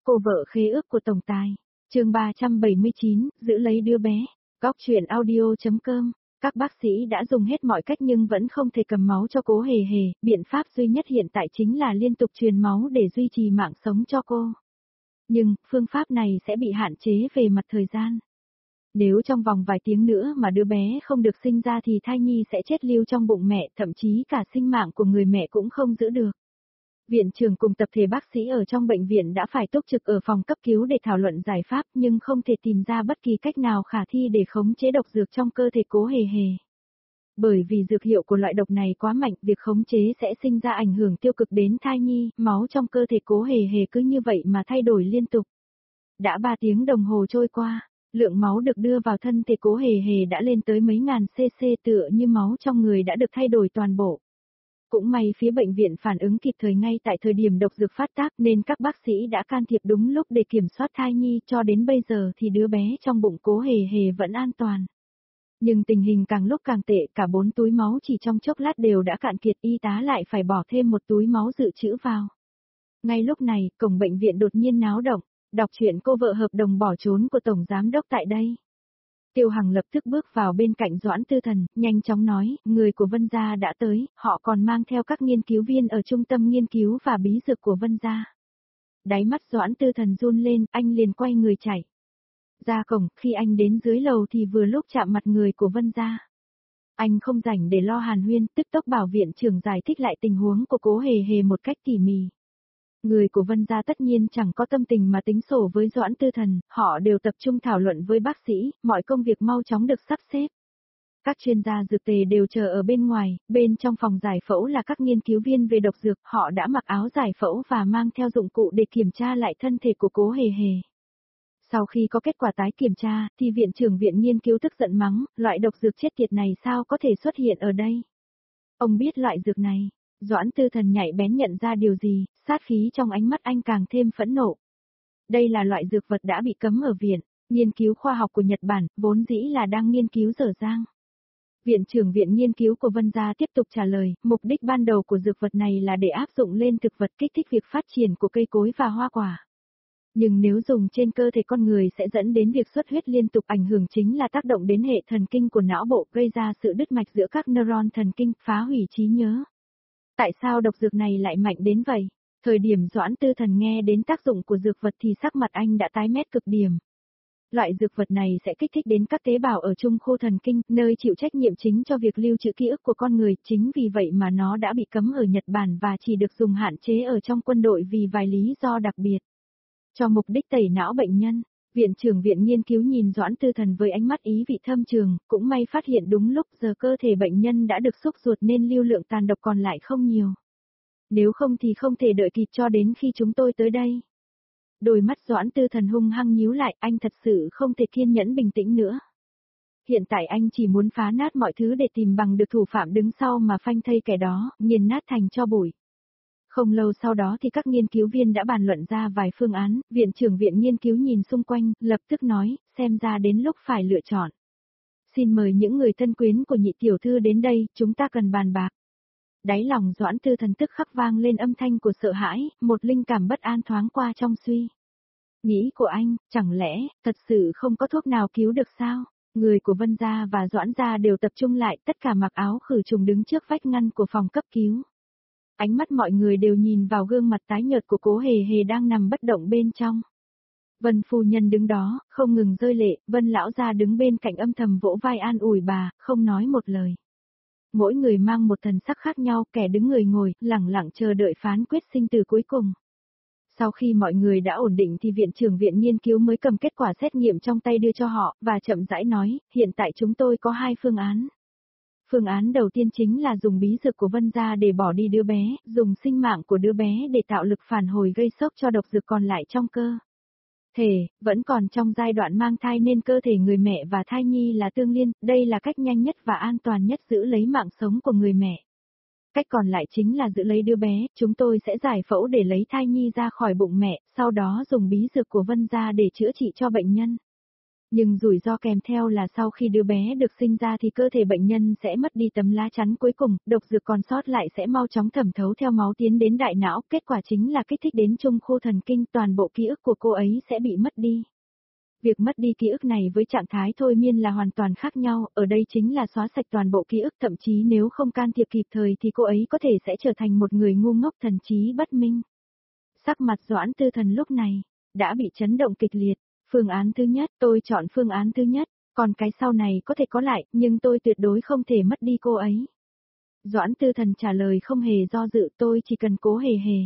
Cô vợ khế ước của tổng tài. Chương 379, giữ lấy đứa bé. Góc truyện audio.com. Các bác sĩ đã dùng hết mọi cách nhưng vẫn không thể cầm máu cho Cố Hề Hề, biện pháp duy nhất hiện tại chính là liên tục truyền máu để duy trì mạng sống cho cô. Nhưng, phương pháp này sẽ bị hạn chế về mặt thời gian. Nếu trong vòng vài tiếng nữa mà đứa bé không được sinh ra thì thai nhi sẽ chết lưu trong bụng mẹ, thậm chí cả sinh mạng của người mẹ cũng không giữ được. Viện trưởng cùng tập thể bác sĩ ở trong bệnh viện đã phải túc trực ở phòng cấp cứu để thảo luận giải pháp nhưng không thể tìm ra bất kỳ cách nào khả thi để khống chế độc dược trong cơ thể Cố Hề Hề. Bởi vì dược hiệu của loại độc này quá mạnh, việc khống chế sẽ sinh ra ảnh hưởng tiêu cực đến thai nhi, máu trong cơ thể Cố Hề Hề cứ như vậy mà thay đổi liên tục. Đã 3 tiếng đồng hồ trôi qua, lượng máu được đưa vào thân thể Cố Hề Hề đã lên tới mấy ngàn cc, tựa như máu trong người đã được thay đổi toàn bộ. Cũng may phía bệnh viện phản ứng kịp thời ngay tại thời điểm độc dược phát tác nên các bác sĩ đã can thiệp đúng lúc để kiểm soát thai nhi, cho đến bây giờ thì đứa bé trong bụng Cố Hề Hề vẫn an toàn. Nhưng tình hình càng lúc càng tệ, cả 4 túi máu chỉ trong chốc lát đều đã cạn kiệt, y tá lại phải bỏ thêm một túi máu dự trữ vào. Ngay lúc này, cổng bệnh viện đột nhiên náo động, đọc chuyện cô vợ hợp đồng bỏ trốn của tổng giám đốc tại đây. Tiêu Hằng lập tức bước vào bên cạnh Doãn Tư Thần, nhanh chóng nói, người của Vân Gia đã tới, họ còn mang theo các nghiên cứu viên ở trung tâm nghiên cứu và bí dược của Vân Gia. Đáy mắt Doãn Tư Thần run lên, anh liền quay người chạy ra cổng, khi anh đến dưới lầu thì vừa lúc chạm mặt người của Vân Gia. Anh không rảnh để lo hàn huyên, tức tốc bảo viện trưởng giải thích lại tình huống của Cố Hề Hề một cách tỉ mỉ. Người của Vân Gia tất nhiên chẳng có tâm tình mà tính sổ với Doãn Tư Thần, họ đều tập trung thảo luận với bác sĩ, mọi công việc mau chóng được sắp xếp. Các chuyên gia dược tề đều chờ ở bên ngoài, bên trong phòng giải phẫu là các nghiên cứu viên về độc dược, họ đã mặc áo giải phẫu và mang theo dụng cụ để kiểm tra lại thân thể của Cố Hề Hề. Sau khi có kết quả tái kiểm tra, thì viện trưởng viện nghiên cứu tức giận mắng, loại độc dược chết tiệt này sao có thể xuất hiện ở đây? Ông biết loại dược này. Doãn Tư Thần nhạy bén nhận ra điều gì, sát khí trong ánh mắt anh càng thêm phẫn nộ. Đây là loại dược vật đã bị cấm ở viện nghiên cứu khoa học của Nhật Bản, vốn dĩ là đang nghiên cứu dở dang. Viện trưởng viện nghiên cứu của Vân Gia tiếp tục trả lời, mục đích ban đầu của dược vật này là để áp dụng lên thực vật kích thích việc phát triển của cây cối và hoa quả. Nhưng nếu dùng trên cơ thể con người sẽ dẫn đến việc xuất huyết liên tục, ảnh hưởng chính là tác động đến hệ thần kinh của não bộ, gây ra sự đứt mạch giữa các neuron thần kinh, phá hủy trí nhớ. Tại sao độc dược này lại mạnh đến vậy? Thời điểm Doãn Tư Thần nghe đến tác dụng của dược vật thì sắc mặt anh đã tái mét cực điểm. Loại dược vật này sẽ kích thích đến các tế bào ở trung khu thần kinh, nơi chịu trách nhiệm chính cho việc lưu trữ ký ức của con người, chính vì vậy mà nó đã bị cấm ở Nhật Bản và chỉ được dùng hạn chế ở trong quân đội vì vài lý do đặc biệt. Cho mục đích tẩy não bệnh nhân, viện trưởng viện nghiên cứu nhìn Doãn Tư Thần với ánh mắt ý vị thâm trường, cũng may phát hiện đúng lúc giờ cơ thể bệnh nhân đã được xúc ruột nên lưu lượng tàn độc còn lại không nhiều. Nếu không thì không thể đợi kịp cho đến khi chúng tôi tới đây. Đôi mắt Doãn Tư Thần hung hăng nhíu lại, anh thật sự không thể kiên nhẫn bình tĩnh nữa. Hiện tại anh chỉ muốn phá nát mọi thứ để tìm bằng được thủ phạm đứng sau mà phanh thây kẻ đó, nghiền nát thành tro bụi. Không lâu sau đó thì các nghiên cứu viên đã bàn luận ra vài phương án, viện trưởng viện nghiên cứu nhìn xung quanh, lập tức nói, xem ra đến lúc phải lựa chọn. Xin mời những người thân quyến của nhị tiểu thư đến đây, chúng ta cần bàn bạc. Đáy lòng Doãn Tư Thần tức khắc vang lên âm thanh của sợ hãi, một linh cảm bất an thoáng qua trong suy nghĩ của anh, chẳng lẽ, thật sự không có thuốc nào cứu được sao? Người của Vân Gia và Doãn Gia đều tập trung lại, tất cả mặc áo khử trùng đứng trước vách ngăn của phòng cấp cứu. Ánh mắt mọi người đều nhìn vào gương mặt tái nhợt của Cố Hề Hề đang nằm bất động bên trong. Vân phu nhân đứng đó, không ngừng rơi lệ, Vân lão gia đứng bên cạnh âm thầm vỗ vai an ủi bà, không nói một lời. Mỗi người mang một thần sắc khác nhau, kẻ đứng người ngồi, lẳng lặng chờ đợi phán quyết sinh tử cuối cùng. Sau khi mọi người đã ổn định thì viện trưởng viện nghiên cứu mới cầm kết quả xét nghiệm trong tay đưa cho họ, và chậm rãi nói, hiện tại chúng tôi có 2 phương án. Phương án đầu tiên chính là dùng bí dược của Vân Gia để bỏ đi đứa bé, dùng sinh mạng của đứa bé để tạo lực phản hồi gây sốc cho độc dược còn lại trong cơ thể, vẫn còn trong giai đoạn mang thai nên cơ thể người mẹ và thai nhi là tương liên, đây là cách nhanh nhất và an toàn nhất giữ lấy mạng sống của người mẹ. Cách còn lại chính là giữ lấy đứa bé, chúng tôi sẽ giải phẫu để lấy thai nhi ra khỏi bụng mẹ, sau đó dùng bí dược của Vân Gia để chữa trị cho bệnh nhân. Nhưng rủi ro kèm theo là sau khi đứa bé được sinh ra thì cơ thể bệnh nhân sẽ mất đi tấm lá chắn cuối cùng, độc dược còn sót lại sẽ mau chóng thẩm thấu theo máu tiến đến đại não, kết quả chính là kích thích đến trung khu thần kinh, toàn bộ ký ức của cô ấy sẽ bị mất đi. Việc mất đi ký ức này với trạng thái thôi miên là hoàn toàn khác nhau, ở đây chính là xóa sạch toàn bộ ký ức, thậm chí nếu không can thiệp kịp thời thì cô ấy có thể sẽ trở thành một người ngu ngốc thần trí bất minh. Sắc mặt Doãn Tư Thần lúc này đã bị chấn động kịch liệt. Phương án thứ nhất, tôi chọn phương án thứ nhất, còn cái sau này có thể có lại, nhưng tôi tuyệt đối không thể mất đi cô ấy. Doãn Tư Thần trả lời không hề do dự, tôi chỉ cần cố hề hề.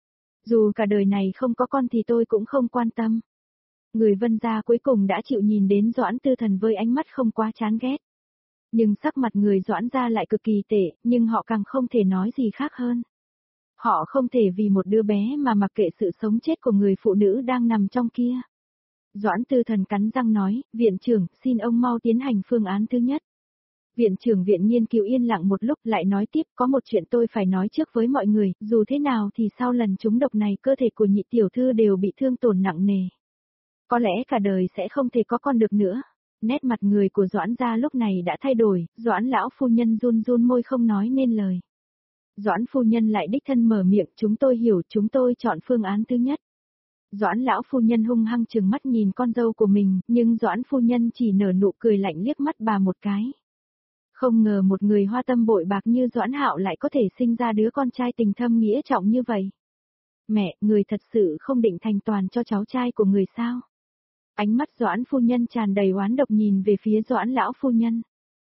Dù cả đời này không có con thì tôi cũng không quan tâm. Người Vân gia cuối cùng đã chịu nhìn đến Doãn Tư Thần với ánh mắt không quá chán ghét. Nhưng sắc mặt người Doãn gia lại cực kỳ tệ, nhưng họ càng không thể nói gì khác hơn. Họ không thể vì một đứa bé mà mặc kệ sự sống chết của người phụ nữ đang nằm trong kia. Doãn Tư Thần cắn răng nói, viện trưởng, xin ông mau tiến hành phương án thứ nhất. Viện trưởng viện nghiên cứu yên lặng một lúc lại nói tiếp, có một chuyện tôi phải nói trước với mọi người, dù thế nào thì sau lần trúng độc này cơ thể của nhị tiểu thư đều bị thương tổn nặng nề. Có lẽ cả đời sẽ không thể có con được nữa. Nét mặt người của Doãn gia lúc này đã thay đổi, Doãn lão phu nhân run run môi không nói nên lời. Doãn phu nhân lại đích thân mở miệng, chúng tôi hiểu, chúng tôi chọn phương án thứ nhất. Doãn lão phu nhân hung hăng trừng mắt nhìn con dâu của mình, nhưng Doãn phu nhân chỉ nở nụ cười lạnh liếc mắt bà một cái. Không ngờ một người hoa tâm bội bạc như Doãn Hạo lại có thể sinh ra đứa con trai tình thâm nghĩa trọng như vậy. Mẹ, người thật sự không định thành toàn cho cháu trai của người sao? Ánh mắt Doãn phu nhân tràn đầy oán độc nhìn về phía Doãn lão phu nhân.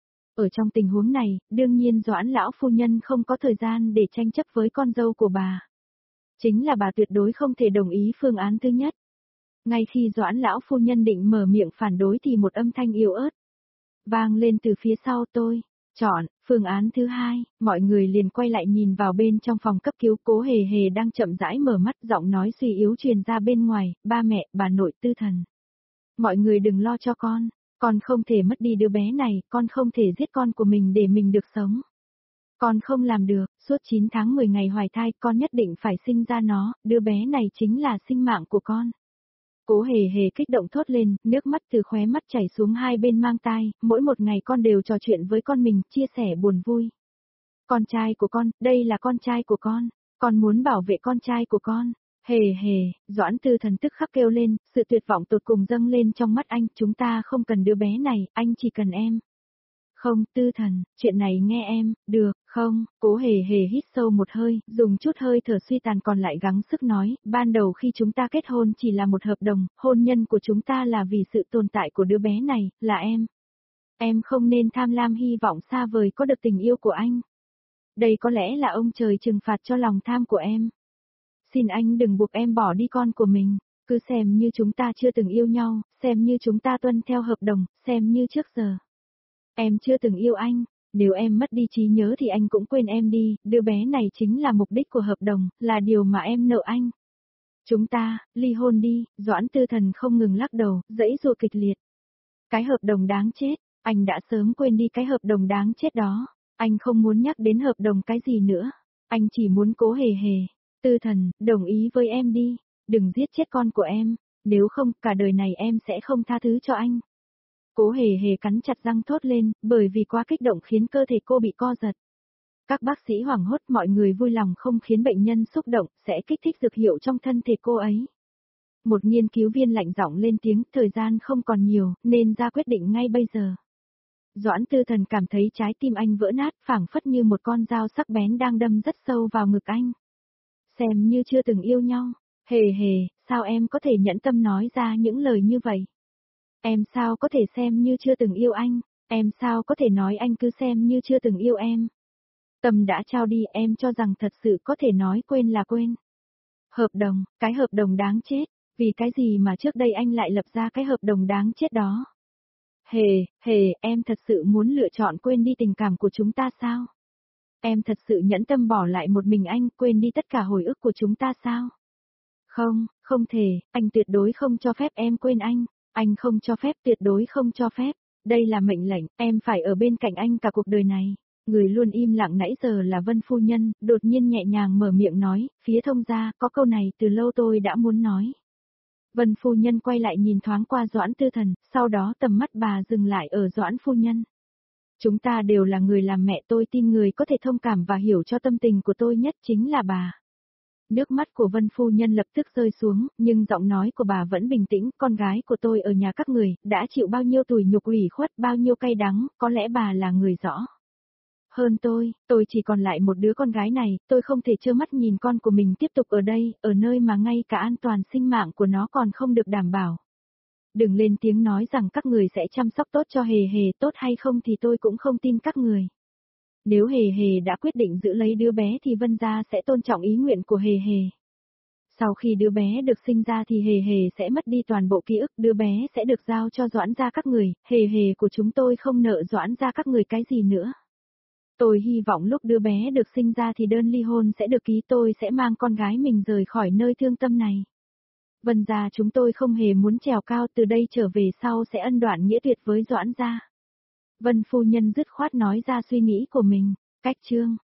Ở trong tình huống này, đương nhiên Doãn lão phu nhân không có thời gian để tranh chấp với con dâu của bà. Chính là bà tuyệt đối không thể đồng ý phương án thứ nhất. Ngay khi Doãn lão phu nhân định mở miệng phản đối thì một âm thanh yếu ớt vang lên từ phía sau, tôi chọn phương án thứ hai. Mọi người liền quay lại nhìn vào bên trong phòng cấp cứu, Cố Hề Hề đang chậm rãi mở mắt, giọng nói suy yếu truyền ra bên ngoài, ba mẹ, bà nội, Tư Thần. Mọi người đừng lo cho con không thể mất đi đứa bé này, con không thể giết con của mình để mình được sống. Con không làm được, suốt 9 tháng 10 ngày hoài thai, con nhất định phải sinh ra nó, đứa bé này chính là sinh mạng của con. Cố Hề Hề kích động thốt lên, nước mắt từ khóe mắt chảy xuống hai bên mang tai, mỗi một ngày con đều trò chuyện với con mình, chia sẻ buồn vui. Con trai của con, đây là con trai của con muốn bảo vệ con trai của con. Hề hề, Doãn Tư Thần tức khắc kêu lên, sự tuyệt vọng tột cùng dâng lên trong mắt anh, chúng ta không cần đứa bé này, anh chỉ cần em. Không, Tư Thần, chuyện này nghe em, được, không? Cố Hề Hề hít sâu một hơi, dùng chút hơi thở suy tàn còn lại gắng sức nói, ban đầu khi chúng ta kết hôn chỉ là một hợp đồng, hôn nhân của chúng ta là vì sự tồn tại của đứa bé này, là em. Em không nên tham lam hy vọng xa vời có được tình yêu của anh. Đây có lẽ là ông trời trừng phạt cho lòng tham của em. Xin anh đừng buộc em bỏ đi con của mình, cứ xem như chúng ta chưa từng yêu nhau, xem như chúng ta tuân theo hợp đồng, xem như trước giờ. Em chưa từng yêu anh, nếu em mất đi trí nhớ thì anh cũng quên em đi, đứa bé này chính là mục đích của hợp đồng, là điều mà em nợ anh. Chúng ta, ly hôn đi, Doãn Tư Thần không ngừng lắc đầu, giãy giụa kịch liệt. Cái hợp đồng đáng chết, anh đã sớm quên đi cái hợp đồng đáng chết đó, anh không muốn nhắc đến hợp đồng cái gì nữa, anh chỉ muốn Cố Hề Hề. Tư Thần, đồng ý với em đi, đừng giết chết con của em, nếu không cả đời này em sẽ không tha thứ cho anh. Cố Hề Hề cắn chặt răng thốt lên, bởi vì quá kích động khiến cơ thể cô bị co giật. Các bác sĩ hoảng hốt, mọi người vui lòng không khiến bệnh nhân xúc động, sẽ kích thích dược hiệu trong thân thể cô ấy. Một nghiên cứu viên lạnh giọng lên tiếng, thời gian không còn nhiều, nên ra quyết định ngay bây giờ. Doãn Tư Thần cảm thấy trái tim anh vỡ nát, phảng phất như một con dao sắc bén đang đâm rất sâu vào ngực anh. Xem như chưa từng yêu nhau, Hề Hề, sao em có thể nhẫn tâm nói ra những lời như vậy? Em sao có thể xem như chưa từng yêu anh, em sao có thể nói anh cứ xem như chưa từng yêu em? Tâm đã trao đi, em cho rằng thật sự có thể nói quên là quên. Hợp đồng, cái hợp đồng đáng chết, vì cái gì mà trước đây anh lại lập ra cái hợp đồng đáng chết đó? Hề, Hề, em thật sự muốn lựa chọn quên đi tình cảm của chúng ta sao? Em thật sự nhẫn tâm bỏ lại một mình anh, quên đi tất cả hồi ức của chúng ta sao? Không, không thể, anh tuyệt đối không cho phép em quên anh không cho phép, tuyệt đối không cho phép. Đây là mệnh lệnh, em phải ở bên cạnh anh cả cuộc đời này. Người luôn im lặng nãy giờ là Vân phu nhân, đột nhiên nhẹ nhàng mở miệng nói, phía thông gia, có câu này từ lâu tôi đã muốn nói. Vân phu nhân quay lại nhìn thoáng qua Doãn Tư Thần, sau đó tầm mắt bà dừng lại ở Doãn phu nhân. Chúng ta đều là người làm mẹ, tôi tin người có thể thông cảm và hiểu cho tâm tình của tôi nhất chính là bà. Nước mắt của Vân phu nhân lập tức rơi xuống, nhưng giọng nói của bà vẫn bình tĩnh, con gái của tôi ở nhà các người, đã chịu bao nhiêu tủi nhục ủy khuất, bao nhiêu cay đắng, có lẽ bà là người rõ. Hơn tôi chỉ còn lại một đứa con gái này, tôi không thể trơ mắt nhìn con của mình tiếp tục ở đây, ở nơi mà ngay cả an toàn sinh mạng của nó còn không được đảm bảo. Đừng lên tiếng nói rằng các người sẽ chăm sóc tốt cho Hề Hề, tốt hay không thì tôi cũng không tin các người. Nếu Hề Hề đã quyết định giữ lấy đứa bé thì Vân gia sẽ tôn trọng ý nguyện của Hề Hề. Sau khi đứa bé được sinh ra thì Hề Hề sẽ mất đi toàn bộ ký ức, đứa bé sẽ được giao cho Doãn gia các người, Hề Hề của chúng tôi không nợ Doãn gia các người cái gì nữa. Tôi hy vọng lúc đứa bé được sinh ra thì đơn ly hôn sẽ được ký, tôi sẽ mang con gái mình rời khỏi nơi thương tâm này. Vân gia chúng tôi không hề muốn trèo cao, từ đây trở về sau sẽ ân đoạn nghĩa tuyệt với Doãn gia. Vân phu nhân dứt khoát nói ra suy nghĩ của mình. Cách chương